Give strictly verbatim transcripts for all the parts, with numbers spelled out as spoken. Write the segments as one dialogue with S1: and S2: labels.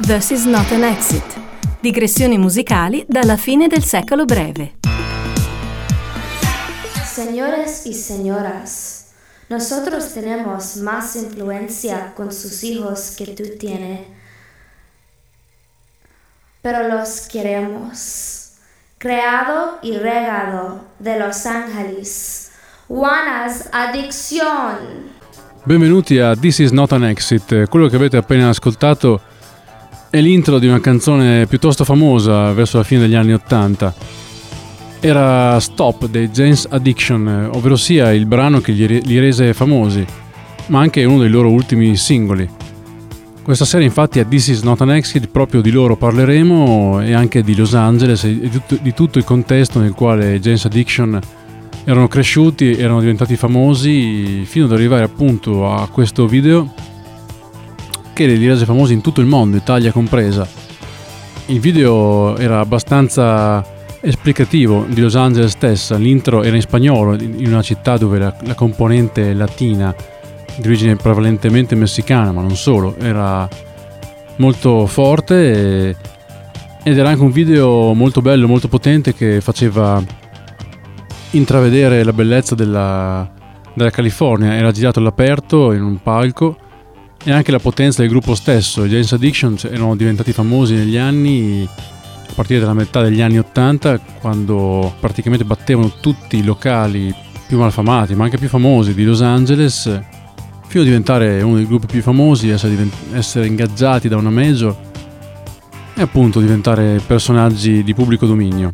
S1: This is not an exit. Digressioni musicali dalla fine del secolo breve.
S2: Señores y señoras, nosotros tenemos más influencia con sus hijos que tú tienes, pero los queremos. Creado y regado de Los Ángeles, Juana's Addiction.
S3: Benvenuti a This is not an exit. Quello che avete appena ascoltato è l'intro di una canzone piuttosto famosa verso la fine degli anni ottanta. Era Stop dei Jane's Addiction, ovvero sia il brano che li, li rese famosi, ma anche uno dei loro ultimi singoli. Questa sera infatti a This is not an exit proprio di loro parleremo e anche di Los Angeles e di tutto, di tutto il contesto nel quale Jane's Addiction erano cresciuti, erano diventati famosi fino ad arrivare appunto a questo video che li rese famosi in tutto il mondo, Italia compresa. Il video era abbastanza esplicativo di Los Angeles stessa, l'intro era in spagnolo in una città dove la, la componente latina di origine prevalentemente messicana, ma non solo, era molto forte e, ed era anche un video molto bello, molto potente che faceva intravedere la bellezza della, della California. Era girato all'aperto in un palco e anche la potenza del gruppo stesso. I Jane's Addiction erano diventati famosi negli anni, a partire dalla metà degli anni ottanta, quando praticamente battevano tutti i locali più malfamati ma anche più famosi di Los Angeles, fino a diventare uno dei gruppi più famosi, essere, divent- essere ingaggiati da una major e appunto diventare personaggi di pubblico dominio.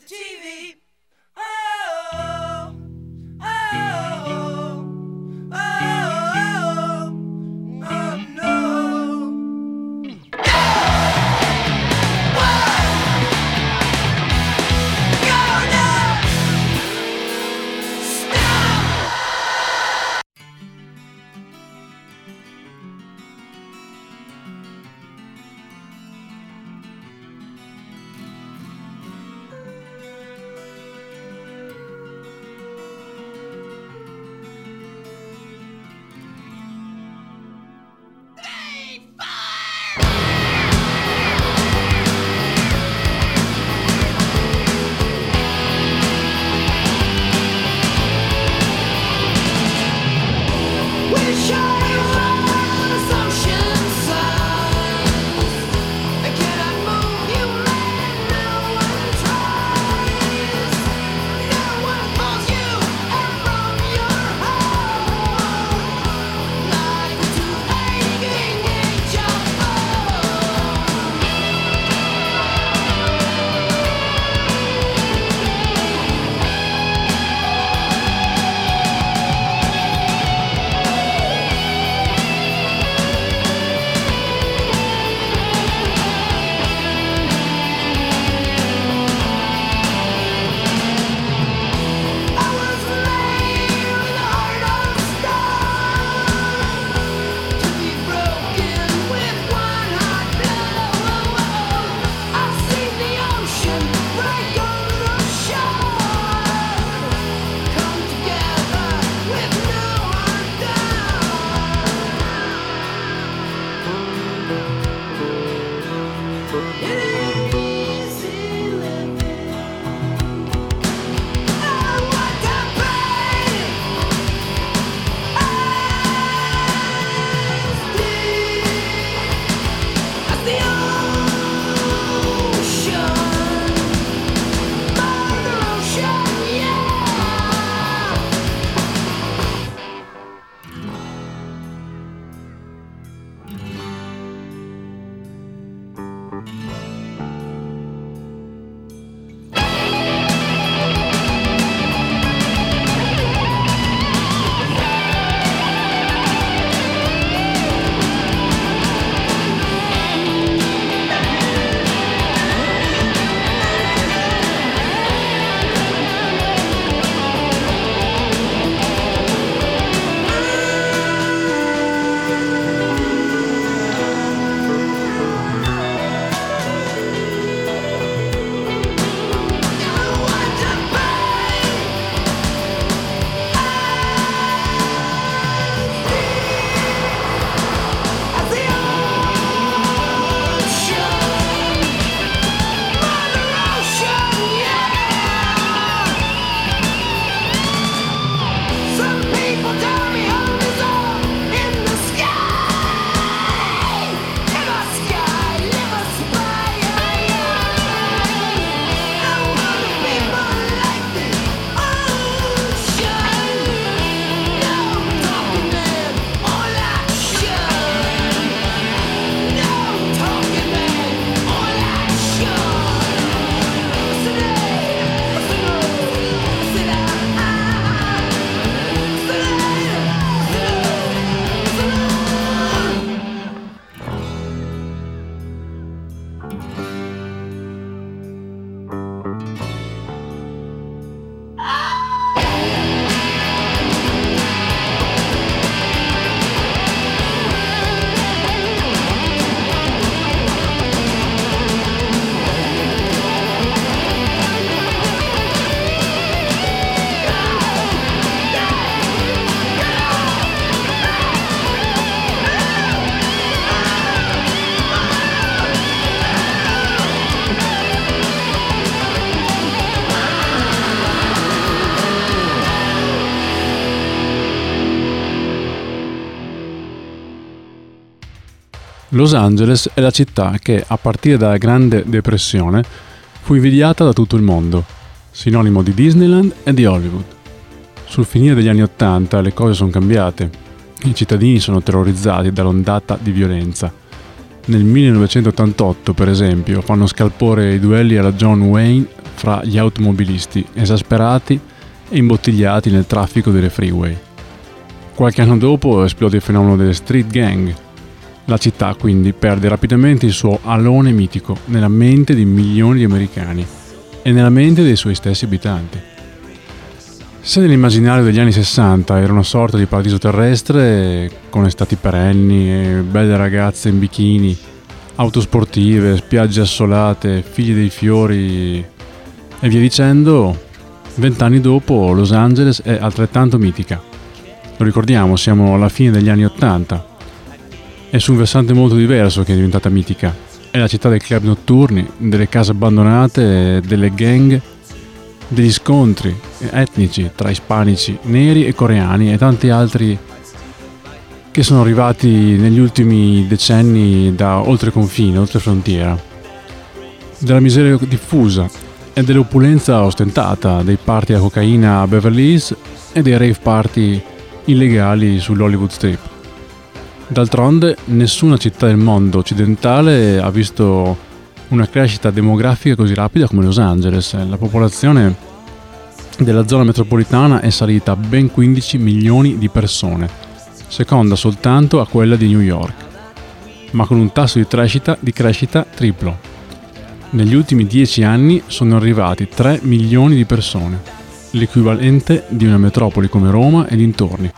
S3: Los Angeles è la città che, a partire dalla Grande Depressione, fu invidiata da tutto il mondo, sinonimo di Disneyland e di Hollywood. Sul finire degli anni Ottanta le cose sono cambiate. I cittadini sono terrorizzati dall'ondata di violenza. Nel millenovecentottantotto, per esempio, fanno scalpore i duelli alla John Wayne fra gli automobilisti esasperati e imbottigliati nel traffico delle freeway. Qualche anno dopo esplode il fenomeno delle street gang. La città quindi perde rapidamente il suo alone mitico nella mente di milioni di americani e nella mente dei suoi stessi abitanti. Se nell'immaginario degli anni sessanta era una sorta di paradiso terrestre con estati perenni e belle ragazze in bikini, auto sportive, spiagge assolate, figli dei fiori e via dicendo, vent'anni dopo Los Angeles è altrettanto mitica. Lo ricordiamo, siamo alla fine degli anni Ottanta. È su un versante molto diverso che è diventata mitica. È la città dei club notturni, delle case abbandonate, delle gang, degli scontri etnici tra ispanici, neri e coreani e tanti altri che sono arrivati negli ultimi decenni da oltre confine, oltre frontiera. Della miseria diffusa e dell'opulenza ostentata, dei party a cocaina a Beverly Hills e dei rave party illegali sull'Hollywood Strip. D'altronde, nessuna città del mondo occidentale ha visto una crescita demografica così rapida come Los Angeles. La popolazione della zona metropolitana è salita a ben quindici milioni di persone, seconda soltanto a quella di New York, ma con un tasso di crescita, di crescita triplo. Negli ultimi dieci anni sono arrivati tre milioni di persone, l'equivalente di una metropoli come Roma e dintorni.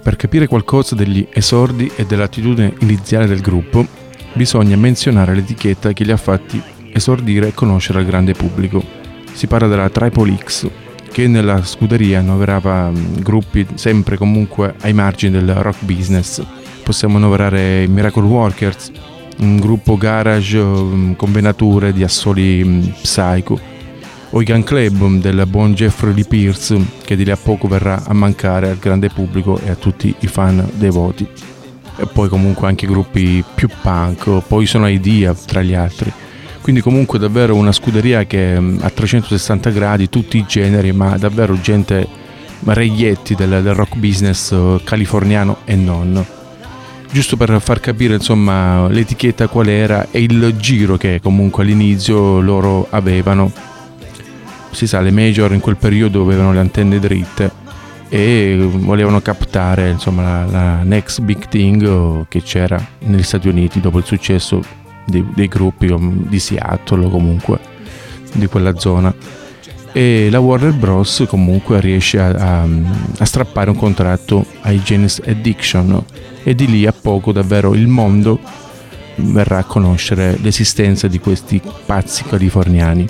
S4: Per capire qualcosa degli esordi e dell'attitudine iniziale del gruppo, bisogna menzionare l'etichetta che li ha fatti esordire e conoscere al grande pubblico. Si parla della Triple X, che nella scuderia annoverava gruppi sempre comunque ai margini del rock business. Possiamo annoverare i Miracle Workers, un gruppo garage con venature di assoli psycho, o i Gun Club del buon Jeffrey Lee Pierce, che di lì a poco verrà a mancare al grande pubblico e a tutti i fan devoti. E poi comunque anche gruppi più punk, poi sono Idea tra gli altri. Quindi comunque davvero una scuderia che a trecentosessanta gradi, tutti i generi, ma davvero gente reietti del, del rock business californiano e non. Giusto per far capire insomma l'etichetta qual era e il giro che comunque all'inizio loro avevano. Si sa, le major in quel periodo avevano le antenne dritte e volevano captare insomma la, la next big thing che c'era negli Stati Uniti dopo il successo dei, dei gruppi di Seattle o comunque di quella zona. E la Warner Bros. Comunque riesce a, a, a strappare un contratto ai Jane's Addiction e di lì a poco davvero il mondo verrà a conoscere l'esistenza di questi pazzi californiani.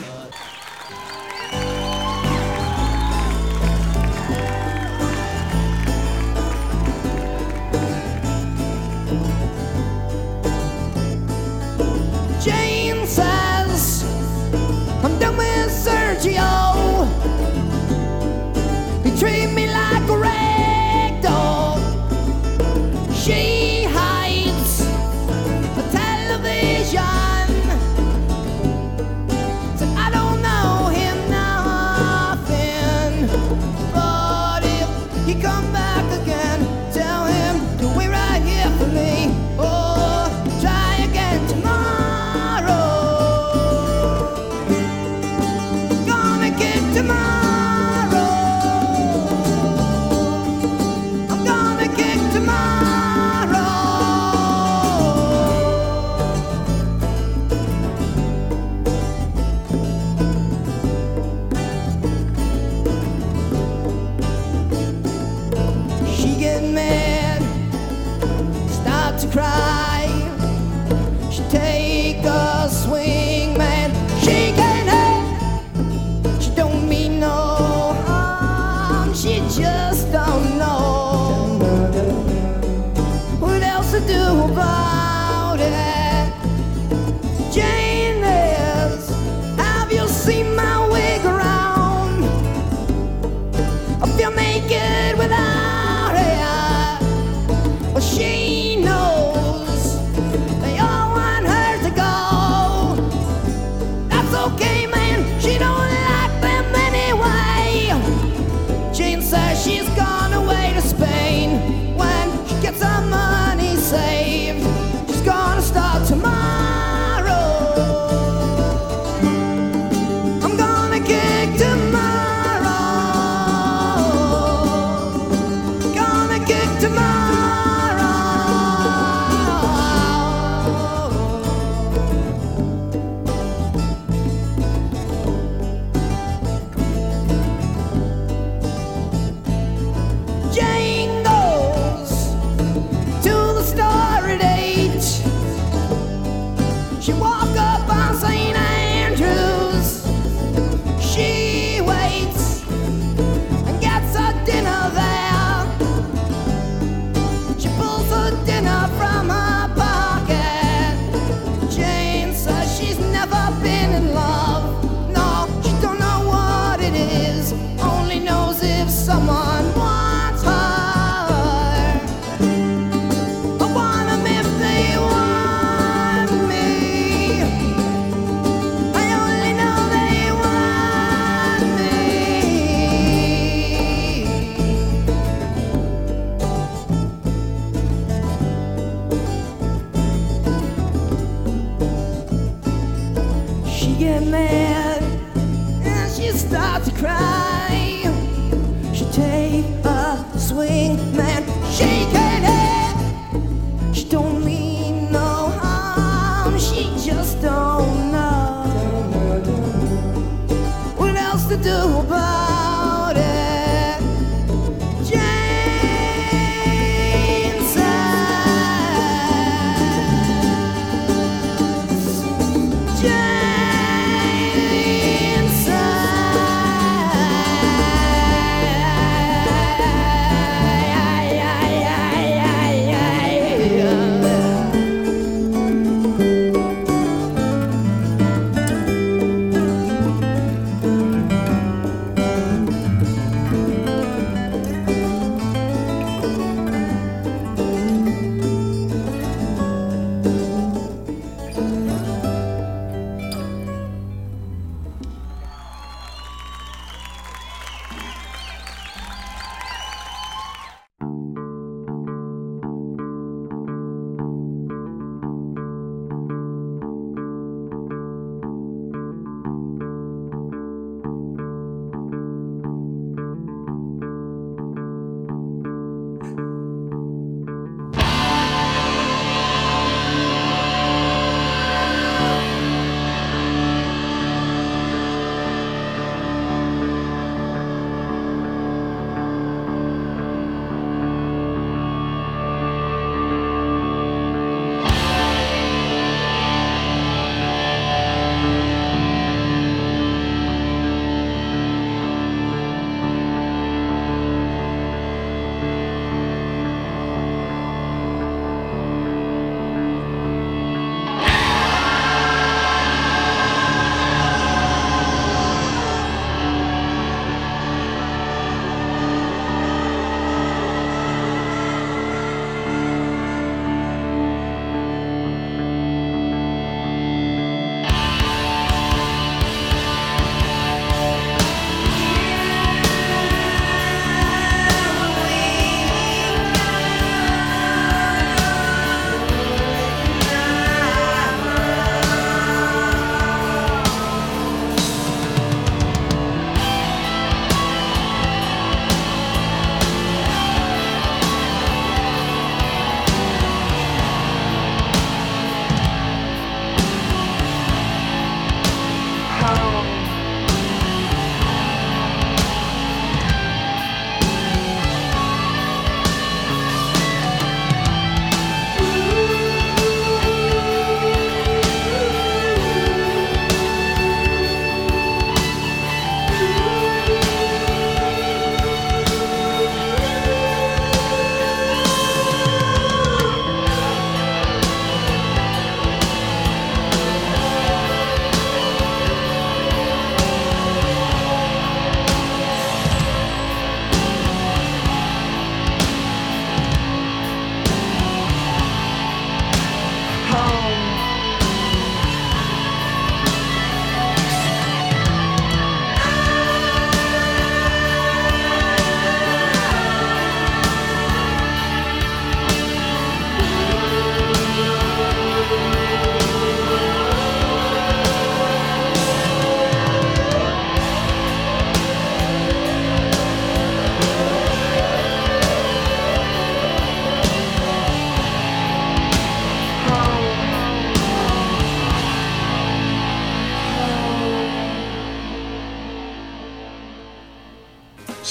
S5: Do about it, Jane.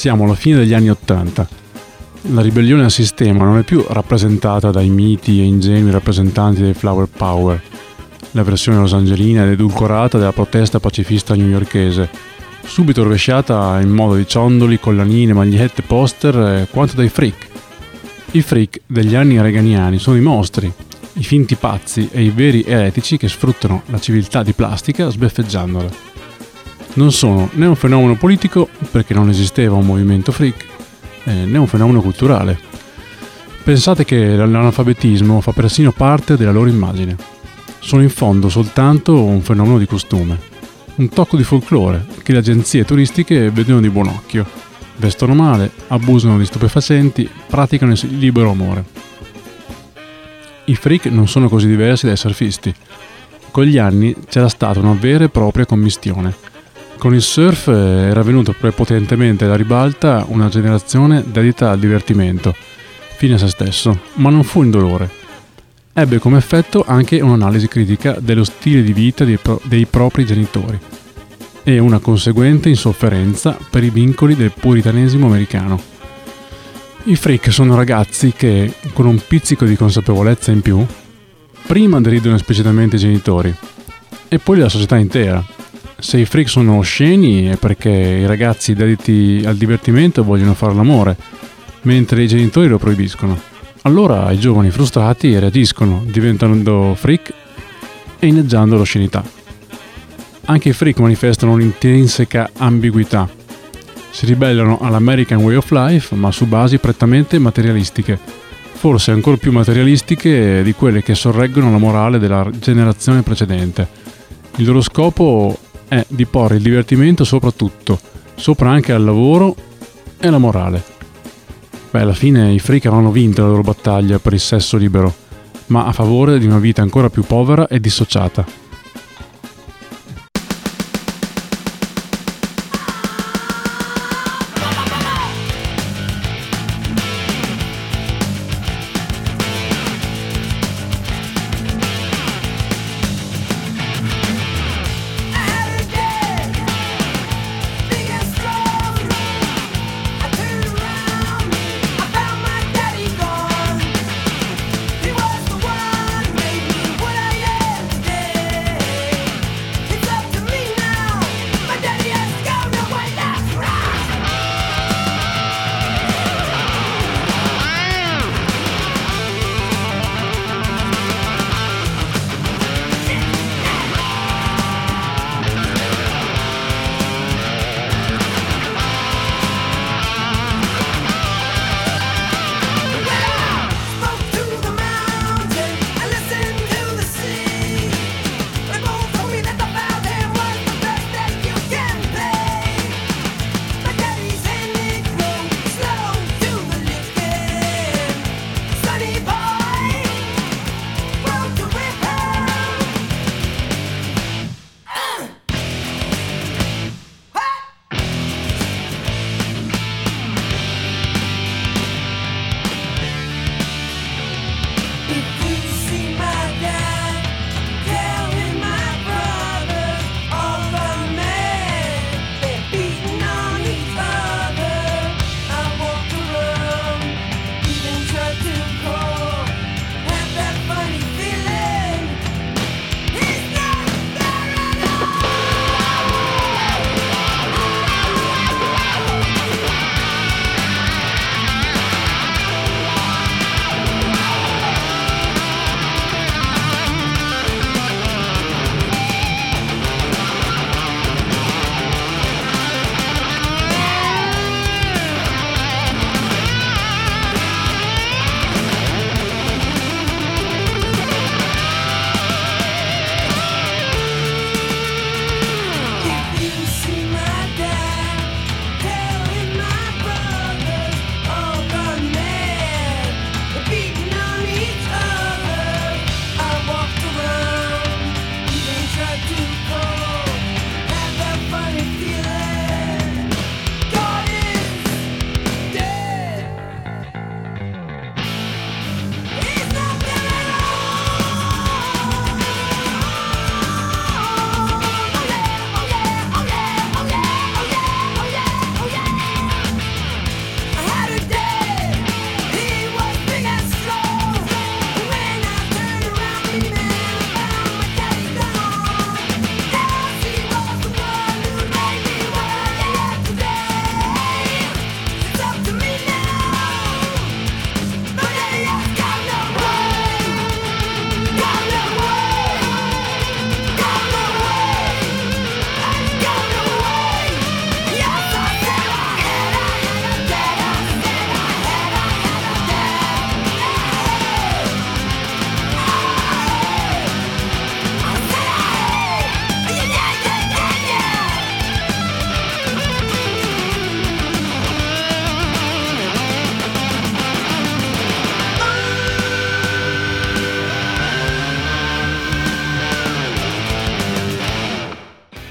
S3: siamo alla fine degli anni Ottanta. La ribellione al sistema non è più rappresentata dai miti e ingenui rappresentanti del flower power, la versione losangelina ed edulcorata della protesta pacifista newyorkese, subito rovesciata in modo di ciondoli, collanine, magliette, poster, eh, quanto dai freak. I freak degli anni reaganiani sono i mostri, i finti pazzi e i veri eretici che sfruttano la civiltà di plastica sbeffeggiandola. Non sono né un fenomeno politico, perché non esisteva un movimento freak, eh, né un fenomeno culturale. Pensate che l'analfabetismo fa persino parte della loro immagine. Sono in fondo soltanto un fenomeno di costume, un tocco di folklore che le agenzie turistiche vedono di buon occhio, vestono male, abusano di stupefacenti, praticano il libero amore. I freak non sono così diversi dai surfisti. Con gli anni c'era stata una vera e propria commistione. Con il surf era venuto prepotentemente alla ribalta una generazione dedita al divertimento, fine a se stesso, ma non fu indolore. Ebbe come effetto anche un'analisi critica dello stile di vita dei, pro- dei propri genitori e una conseguente insofferenza per i vincoli del puritanesimo americano. I freak sono ragazzi che, con un pizzico di consapevolezza in più, prima deridono esplicitamente i genitori e poi la società intera. Se i freak sono osceni è perché i ragazzi dediti al divertimento vogliono fare l'amore, mentre i genitori lo proibiscono. Allora i giovani frustrati reagiscono, diventando freak e inneggiando l'oscenità. Anche i freak manifestano un'intrinseca ambiguità. Si ribellano all'American Way of Life, ma su basi prettamente materialistiche, forse ancora più materialistiche di quelle che sorreggono la morale della generazione precedente. Il loro scopo è di porre il divertimento sopra tutto, sopra anche al lavoro e alla morale. Beh, alla fine i freak avranno vinto la loro battaglia per il sesso libero, ma a favore di una vita ancora più povera e dissociata.
S5: He was the one, made me what I am today.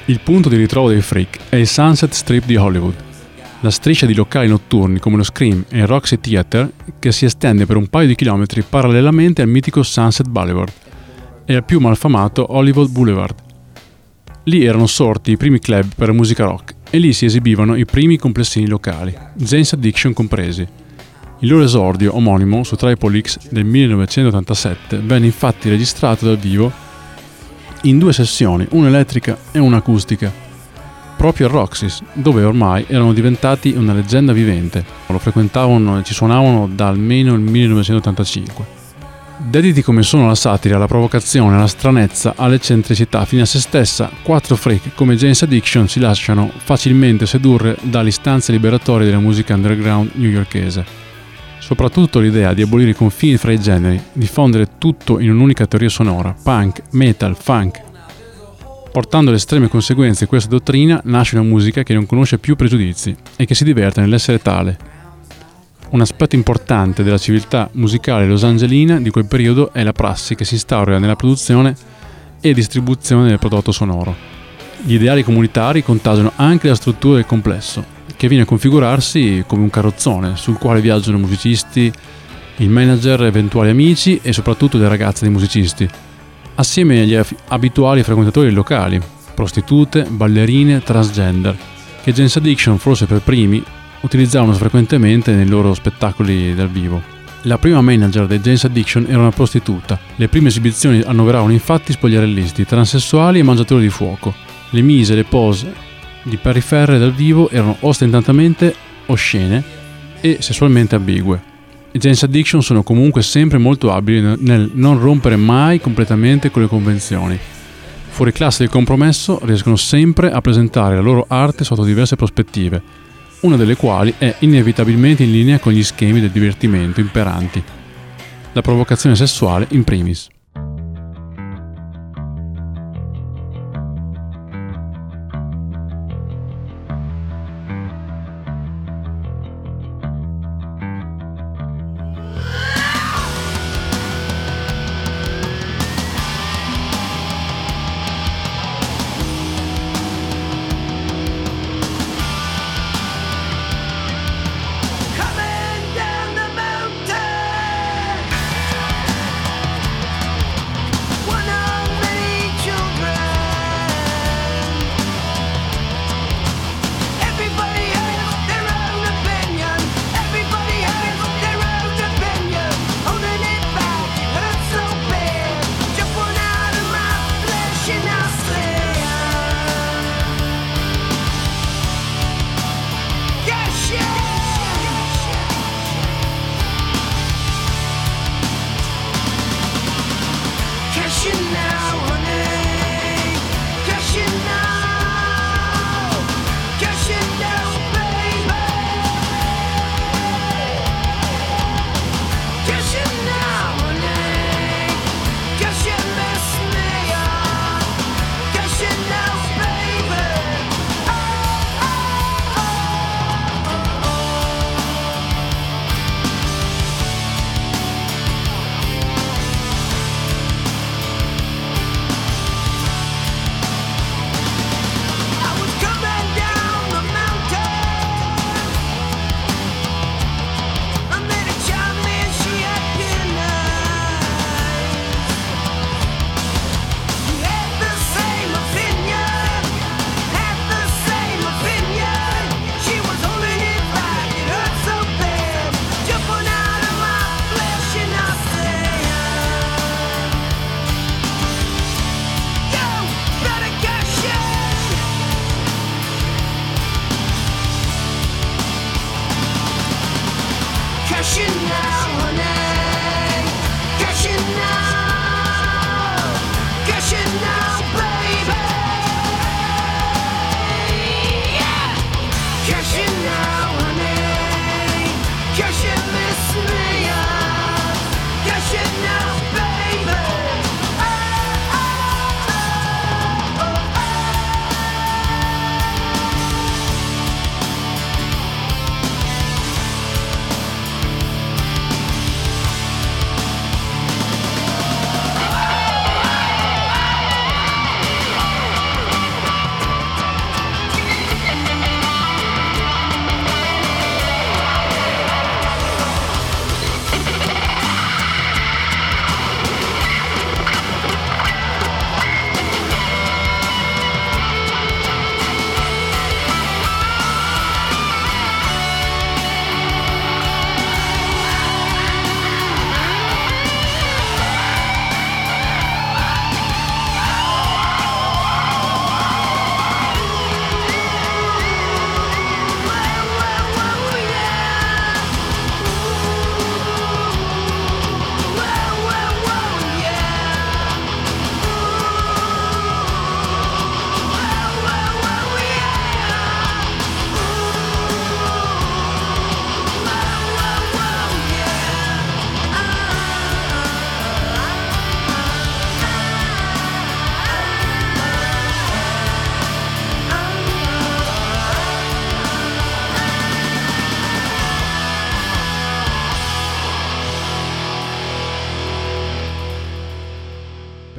S3: Il punto di ritrovo dei Freak è il Sunset Strip di Hollywood, la striscia di locali notturni come lo Scream e il Roxy Theater che si estende per un paio di chilometri parallelamente al mitico Sunset Boulevard e al più malfamato Hollywood Boulevard. Lì erano sorti i primi club per la musica rock e lì si esibivano i primi complessini locali, Jane's Addiction compresi. Il loro esordio omonimo su Triple X del millenovecentottantasette venne infatti registrato dal vivo in due sessioni, una elettrica e una acustica, proprio al Roxy's, dove ormai erano diventati una leggenda vivente. Lo frequentavano e ci suonavano da almeno il millenovecentottantacinque. Dediti come sono alla satira, alla provocazione, alla stranezza, all'eccentricità fino a se stessa, quattro freak come Jane's Addiction si lasciano facilmente sedurre dalle istanze liberatorie della musica underground newyorkese. Soprattutto l'idea di abolire i confini fra i generi, diffondere tutto in un'unica teoria sonora, punk, metal, funk. Portando alle estreme conseguenze di questa dottrina nasce una musica che non conosce più pregiudizi e che si diverte nell'essere tale. Un aspetto importante della civiltà musicale losangelina di quel periodo è la prassi che si instaura nella produzione e distribuzione del prodotto sonoro. Gli ideali comunitari contagiano anche la struttura del complesso, che viene a configurarsi come un carrozzone sul quale viaggiano musicisti, il manager, eventuali amici e soprattutto le ragazze dei musicisti, assieme agli abituali frequentatori locali, prostitute, ballerine, transgender, che Jane's Addiction, forse per primi, utilizzavano frequentemente nei loro spettacoli dal vivo. La prima manager dei Jane's Addiction era una prostituta. Le prime esibizioni annoveravano infatti spogliarellisti, transessuali e mangiatori di fuoco. Le mise, le pose di Perry Farrell dal vivo erano ostentatamente oscene e sessualmente ambigue. I Jane's Addiction sono comunque sempre molto abili nel non rompere mai completamente con le convenzioni. Fuori classe del compromesso riescono sempre a presentare la loro arte sotto diverse prospettive, una delle quali è inevitabilmente in linea con gli schemi del divertimento imperanti, la provocazione sessuale in primis.
S5: Coming down the mountain.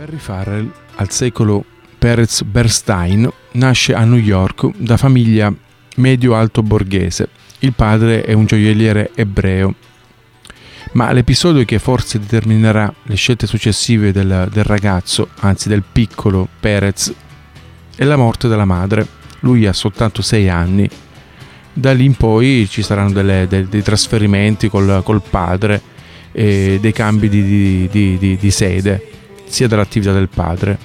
S4: Perry Farrell, al secolo Perez Bernstein, nasce a New York da famiglia medio-alto borghese. Il padre è un gioielliere ebreo. Ma l'episodio che forse determinerà le scelte successive del, del ragazzo, anzi del piccolo Perez, è la morte della madre. Lui ha soltanto sei anni. Da lì in poi ci saranno delle, dei, dei trasferimenti col, col padre e dei cambi di, di, di, di, di sede, sia dell'attività del padre.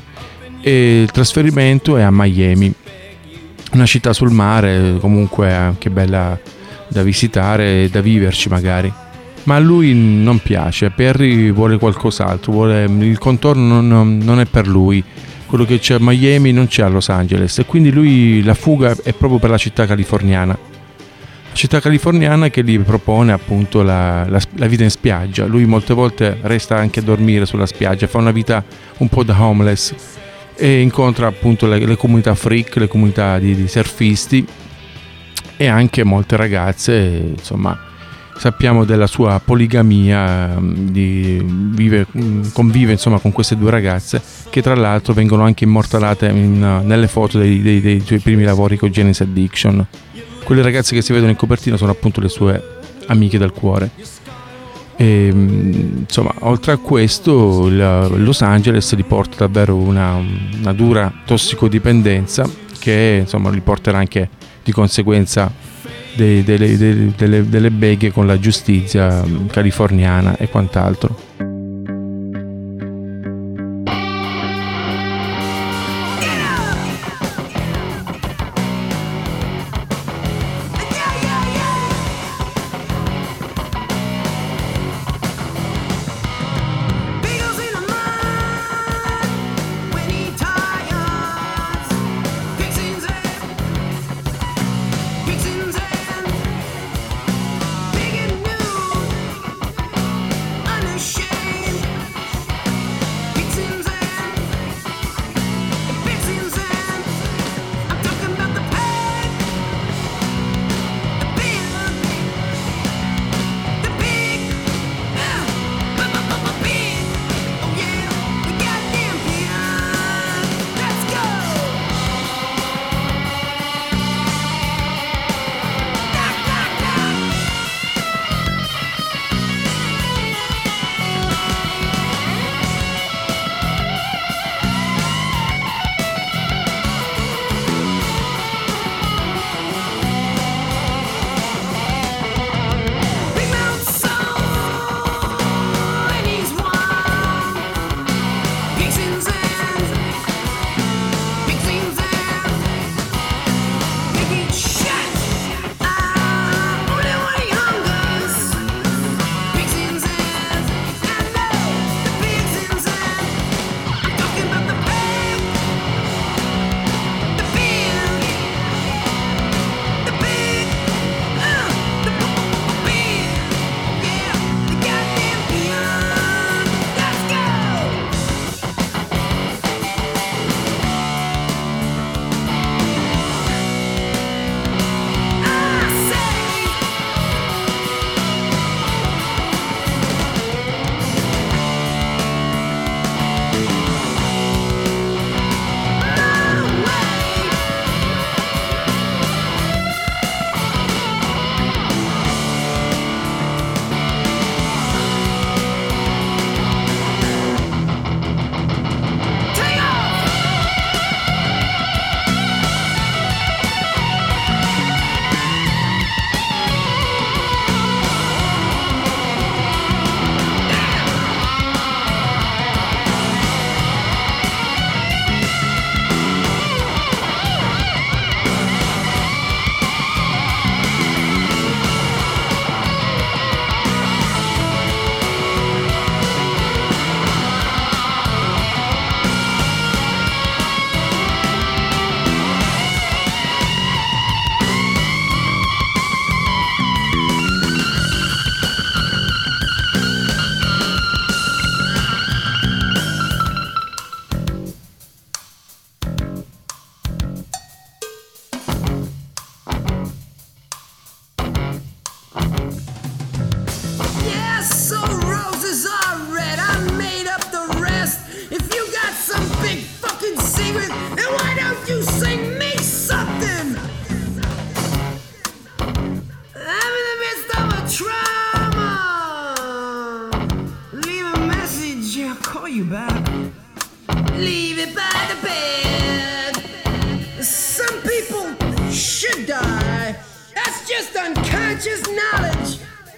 S4: E il trasferimento è a Miami, una città sul mare, comunque anche bella da visitare e da viverci magari. Ma a lui non piace, Perry vuole qualcos'altro, vuole, il contorno non, non è per lui, quello che c'è a Miami non c'è a Los Angeles, e quindi lui la fuga è proprio per la città californiana. La città californiana che gli propone appunto la, la, la vita in spiaggia. Lui molte volte resta anche a dormire sulla spiaggia, fa una vita un po' da homeless e incontra appunto le, le comunità freak, le comunità di, di surfisti e anche molte ragazze. Insomma, sappiamo della sua poligamia, di, vive, convive insomma con queste due ragazze che tra l'altro vengono anche immortalate in, nelle foto dei, dei, dei suoi primi lavori con Jane's Addiction. Quelle ragazze che si vedono in copertina sono appunto le sue amiche del cuore. E, insomma, oltre a questo, Los Angeles gli porta davvero una, una dura tossicodipendenza che insomma gli porterà anche di conseguenza dei, delle, delle, delle, delle beghe con la giustizia californiana e quant'altro.
S5: Shit. secret, and why don't you sing me something? I'm in the midst of a trauma. Leave a message, I'll call you back. Leave it by the bed. Some people should die. That's just unconscious knowledge.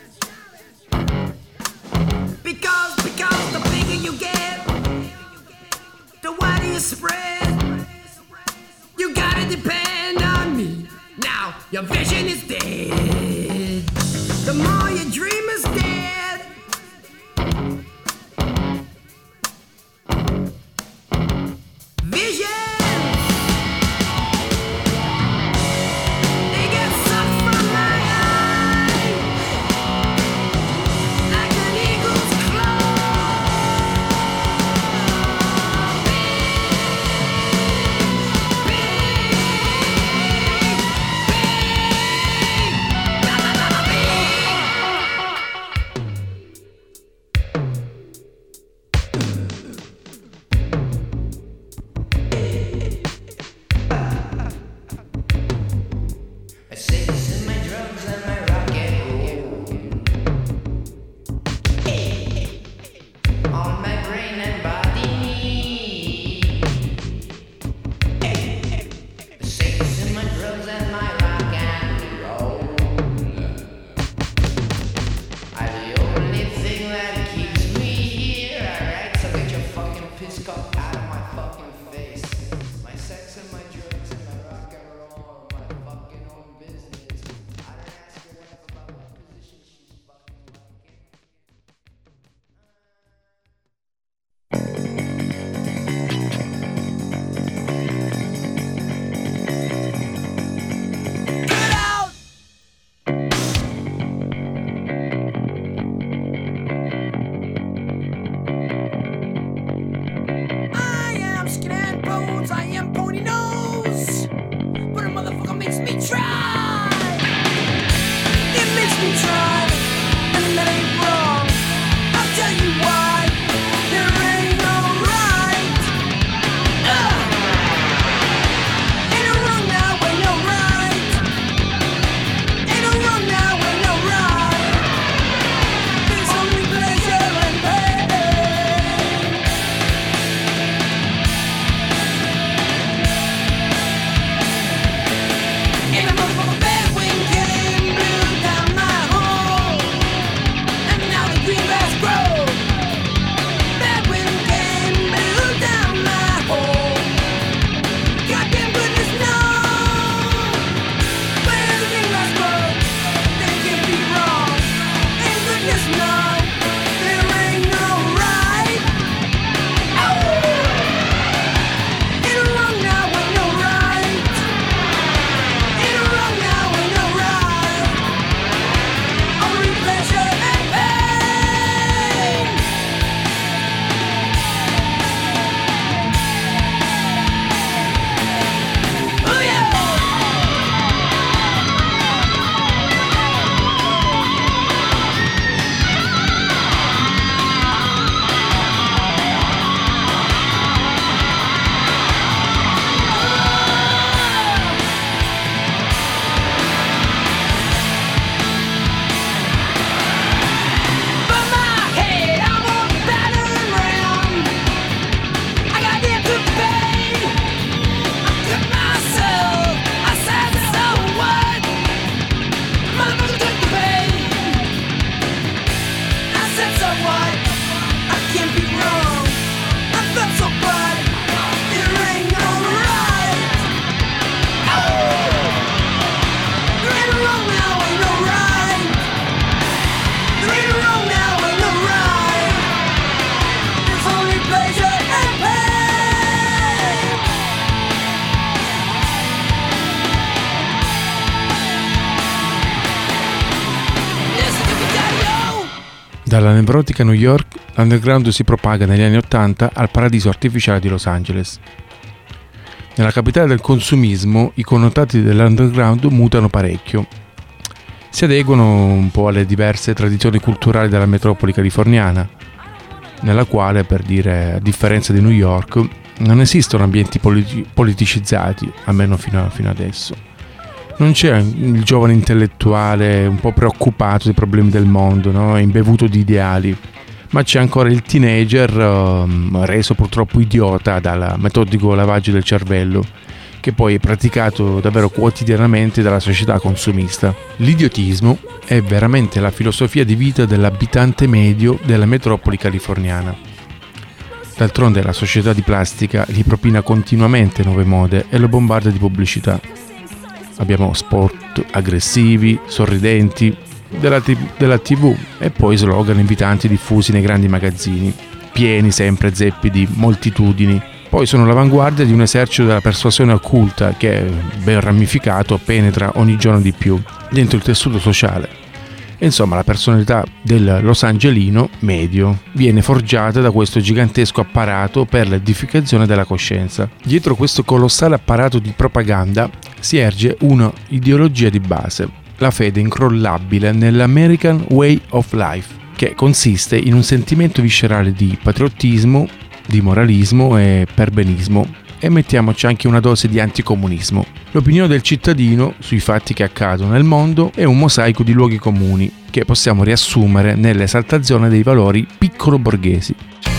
S5: Because, because the bigger you get, the wider you spread. You gotta depend on me. Now your vision is dead. The more you dream is dead. Vision. They get sucked from my eye like an eagle's claw. Big, big, big, big, I say this in my drums and my rock and roll. On my brain and body. I say this in my drums and my rock and roll. I'm the only thing that keeps me here. Alright, so get your fucking piss cup out of my fucking face. My sex and my drugs and my rock and roll. My fucking own business. I don't ask her enough about what position she's fucking liking. Get out! I am skin and bones, I am pony nose. But a motherfucker makes me try. It makes me try, and that ain't wrong. I'll tell you why. There ain't no right. Ugh. Ain't no wrong now, ain't no right. Ain't no wrong now, ain't no right. There's only pleasure and pain. In the motherfucking bed when came blew down my hole, and now the green grass grows. Bad wind came blew down my hole. Goddamn goodness knows where the green grass grows. They can't be wrong, and goodness knows there ain't no right. Oh, ain't no wrong now, ain't no right. Ain't no wrong now, ain't no right. Only pleasure and pain. Oh yeah. But my head, I'm a battering ram. I got debt to pay. I cut myself. I said, so what? Motherfucker took the pain. I said, so what? I can't be wrong. I felt so bad. There ain't no right. Oh, there ain't no wrong now, ain't no right. There ain't no wrong now, ain't no right. There's only pleasure and pain. Listen to me, Daddy-O.
S4: Dalla nevrotica New York, l'underground si propaga negli anni ottanta al paradiso artificiale di Los Angeles. Nella capitale del consumismo, i connotati dell'underground mutano parecchio. Si adeguano un po' alle diverse tradizioni culturali della metropoli californiana, nella quale, per dire, a differenza di New York, non esistono ambienti politi- politicizzati, almeno fino, a, fino adesso. Non c'è il giovane intellettuale un po' preoccupato dei problemi del mondo, no? Imbevuto di ideali, ma c'è ancora il teenager uh, reso purtroppo idiota dal metodico lavaggio del cervello, che poi è praticato davvero quotidianamente dalla società consumista. L'idiotismo è veramente la filosofia di vita dell'abitante medio della metropoli californiana. D'altronde la società di plastica gli propina continuamente nuove mode e lo bombarda di pubblicità. Abbiamo spot aggressivi, sorridenti, della, t- della tivù e poi slogan invitanti diffusi nei grandi magazzini, pieni sempre zeppi di moltitudini. Poi sono l'avanguardia di un esercito della persuasione occulta che, ben ramificato, penetra ogni giorno di più dentro il tessuto sociale. E insomma, la personalità del Los Angelino medio viene forgiata da questo gigantesco apparato per l'edificazione della coscienza. Dietro questo colossale apparato di propaganda si erge una ideologia di base, la fede incrollabile nell'American Way of Life, che consiste in un sentimento viscerale di patriottismo, di moralismo e perbenismo, e mettiamoci anche una dose di anticomunismo. L'opinione del cittadino sui fatti che accadono nel mondo è un mosaico di luoghi comuni che possiamo riassumere nell'esaltazione dei valori piccolo borghesi.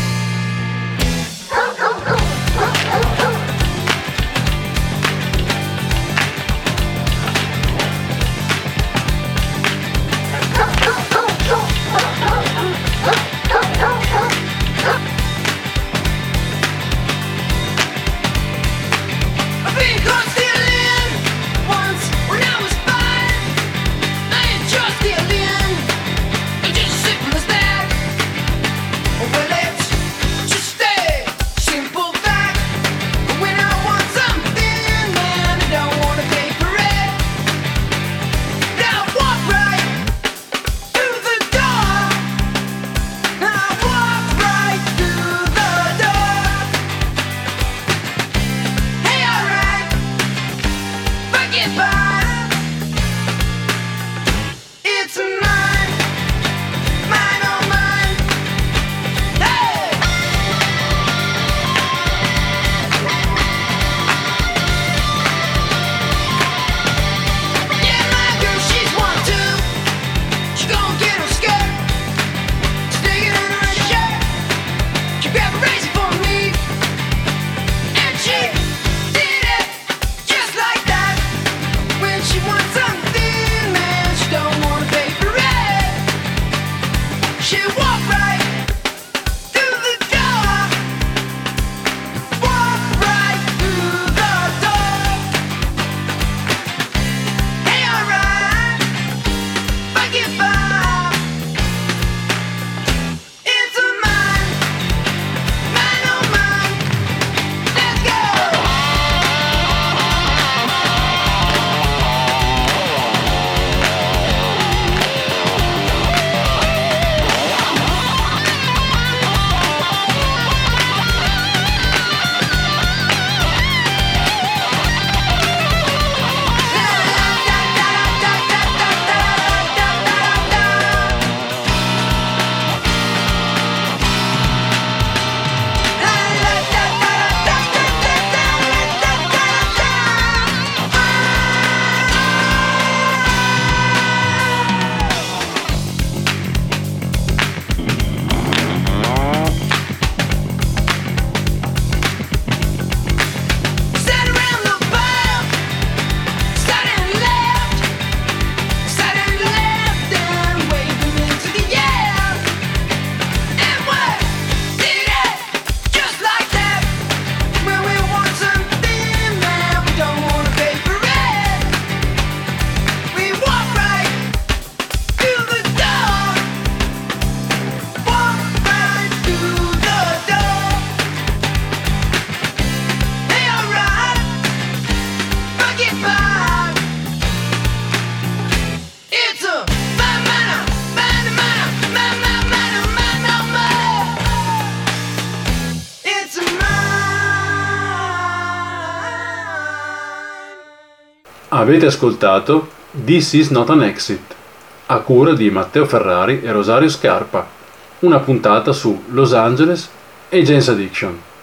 S3: Avete ascoltato This Is Not an Exit, a cura di Matteo Ferrari e Rosario Scarpa, una puntata su Los Angeles e Jane's Addiction.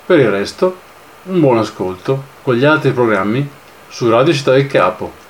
S3: Per il resto, un buon ascolto con gli altri programmi su Radio Città del Capo.